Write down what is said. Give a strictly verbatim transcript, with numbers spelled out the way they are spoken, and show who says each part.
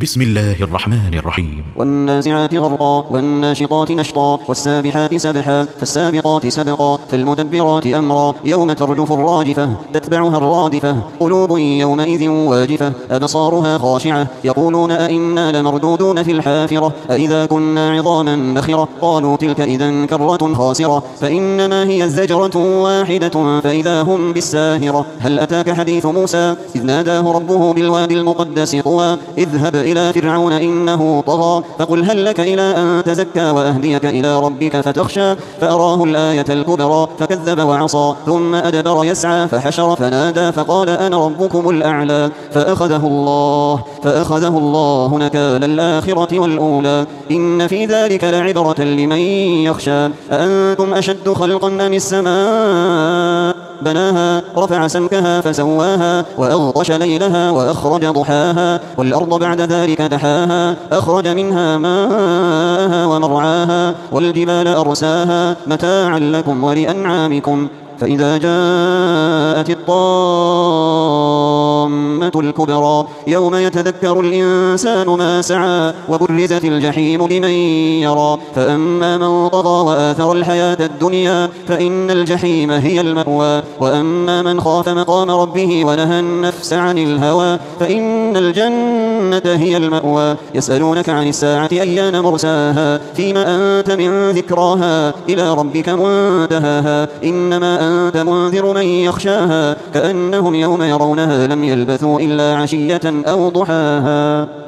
Speaker 1: بسم الله الرحمن الرحيم.
Speaker 2: والنازعات غرقا والناشطات نشطا والسابحات سبحا فالسابقات سبقا فالمدبرات أمرا يوم ترجف الراجفة تتبعها الرادفة قلوب يومئذ واجفة أبصارها خاشعة يقولون أئنا لمردودون في الحافرة أئذا كنا عظاما نخرة قالوا تلك إذا كرة خاسرة فإنما هي الزجرة واحدة فإذا هم بالساهرة هل أتاك حديث موسى إذ ناداه ربه بالوادي المقدس طوى اذهب إلى فرعون إنه طغى فقل هل لك إلى أن تزكى وأهديك إلى ربك فتخشى فأراه الآية الكبرى فكذب وعصى ثم أدبر يسعى فحشر فنادى فقال أنا ربكم الأعلى فأخذه الله فأخذه الله نكال الآخرة والأولى إن في ذلك لعبرة لمن يخشى أأنتم أشد خلقا أم السماء بناها رفع سمكها فسواها وأغطش ليلها وأخرج ضحاها والأرض بعد ذلك دحاها أخرج منها ماءها ومرعاها والجبال أرساها متاعا لكم ولأنعامكم فإذا جاءت الطامة الكبرى يوم يتذكر الإنسان ما سعى وبرزت الجحيم لمن يرى فأما من طغى وآثر الحياة الدنيا فإن الجحيم هي المأوى وأما من خاف مقام ربه ونهى النفس عن الهوى فإن الجنة هي المأوى يسألونك عن الساعة أيان مرساها فيما أنت من ذكراها إلى ربك منتهاها إنما أنت منذر من يخشاها كأنهم يوم يرونها لم يلبثوا إلا عشية أو ضحاها.